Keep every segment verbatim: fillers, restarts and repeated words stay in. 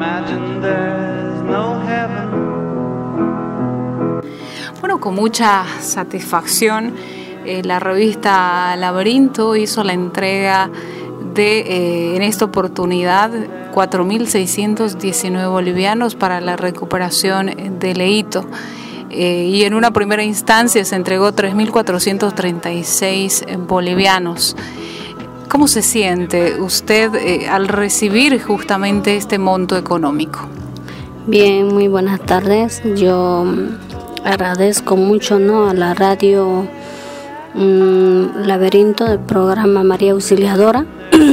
Bueno, con mucha satisfacción, eh, la revista Laberinto hizo la entrega de, eh, en esta oportunidad, cuatro mil seiscientos diecinueve bolivianos para la recuperación de Leito. Eh, y en una primera instancia se entregó tres mil cuatrocientos treinta y seis bolivianos. ¿Cómo se siente usted eh, al recibir justamente este monto económico? Bien, muy buenas tardes. Yo agradezco mucho, ¿no?, a la radio mmm, Laberinto del programa María Auxiliadora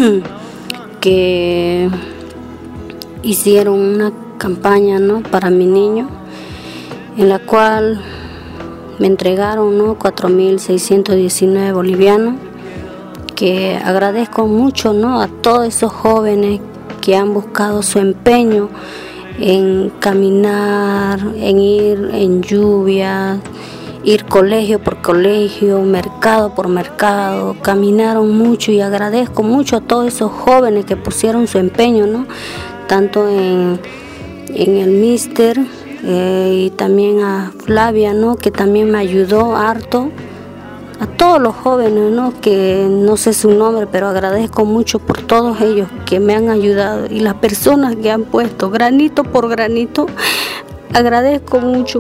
que hicieron una campaña, ¿no?, para mi niño, en la cual me entregaron, ¿no?, cuatro mil seiscientos diecinueve bolivianos, que agradezco mucho, ¿no?, a todos esos jóvenes que han buscado su empeño en caminar, en ir en lluvia, ir colegio por colegio, mercado por mercado, caminaron mucho, y agradezco mucho a todos esos jóvenes que pusieron su empeño, ¿no?, tanto en, en el Mister eh, y también a Flavia, ¿no?, que también me ayudó harto. A todos los jóvenes, ¿no?, que no sé su nombre, pero agradezco mucho por todos ellos que me han ayudado, y las personas que han puesto granito por granito, agradezco mucho.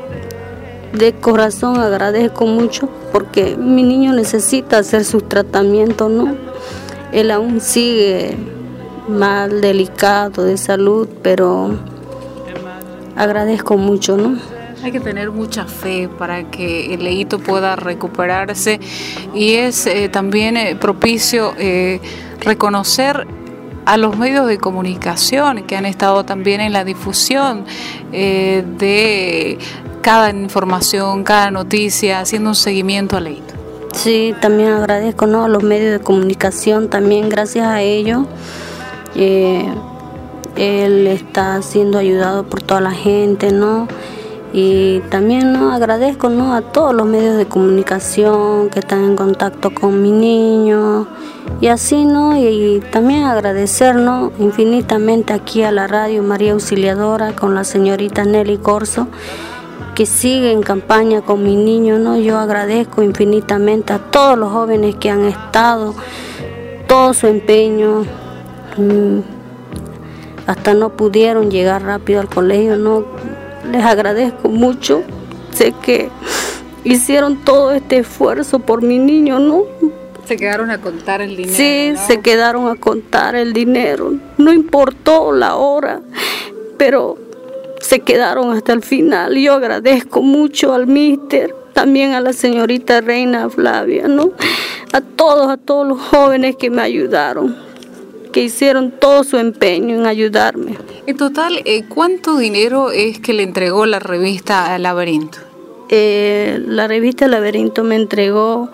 De corazón agradezco mucho, porque mi niño necesita hacer sus tratamientos, ¿no? Él aún sigue mal, delicado de salud, pero agradezco mucho, ¿no? Hay que tener mucha fe para que el Leito pueda recuperarse, y es eh, también eh, propicio eh, reconocer a los medios de comunicación que han estado también en la difusión eh, de cada información, cada noticia, haciendo un seguimiento a Leito. Sí, también agradezco, ¿no?, a los medios de comunicación, también gracias a ellos eh, él está siendo ayudado por toda la gente, ¿no? Y también, ¿no?, agradezco, ¿no?, a todos los medios de comunicación que están en contacto con mi niño, y así, ¿no? Y, y también agradecer, ¿no?, infinitamente aquí a la radio María Auxiliadora con la señorita Nelly Corso, que sigue en campaña con mi niño, ¿no? Yo agradezco infinitamente a todos los jóvenes que han estado, todo su empeño, mmm, hasta no pudieron llegar rápido al colegio, ¿no? Les agradezco mucho. Sé que hicieron todo este esfuerzo por mi niño, ¿no? Se quedaron a contar el dinero. Sí, ¿no? Se quedaron a contar el dinero. No importó la hora, pero se quedaron hasta el final. Yo agradezco mucho al míster, también a la señorita Reina Flavia, ¿no? A todos, a todos los jóvenes que me ayudaron, que hicieron todo su empeño en ayudarme. En total, eh, ¿cuánto dinero es que le entregó la revista Laberinto? Eh, la revista Laberinto me entregó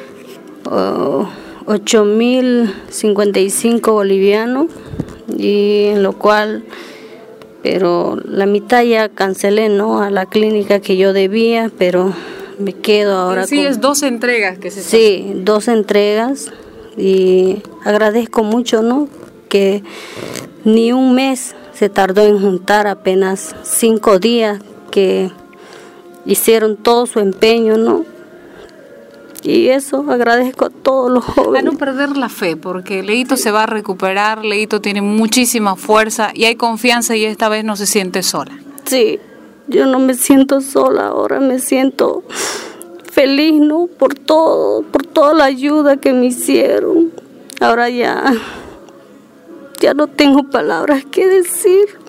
uh, ocho mil cincuenta y cinco bolivianos, y en lo cual, pero la mitad ya cancelé, ¿no?, a la clínica que yo debía, pero me quedo ahora sí, con... Sí, es dos entregas que se Sí, hacen. dos entregas. Y agradezco mucho, ¿no?, que ni un mes se tardó en juntar, apenas cinco días que hicieron todo su empeño, ¿no? Y eso agradezco a todos los jóvenes. A no perder la fe, porque Leito se va a recuperar, Leito tiene muchísima fuerza y hay confianza, y esta vez no se siente sola. Sí, yo no me siento sola ahora, me siento feliz, ¿no?, por todo, por toda la ayuda que me hicieron. Ahora ya, ya no tengo palabras que decir.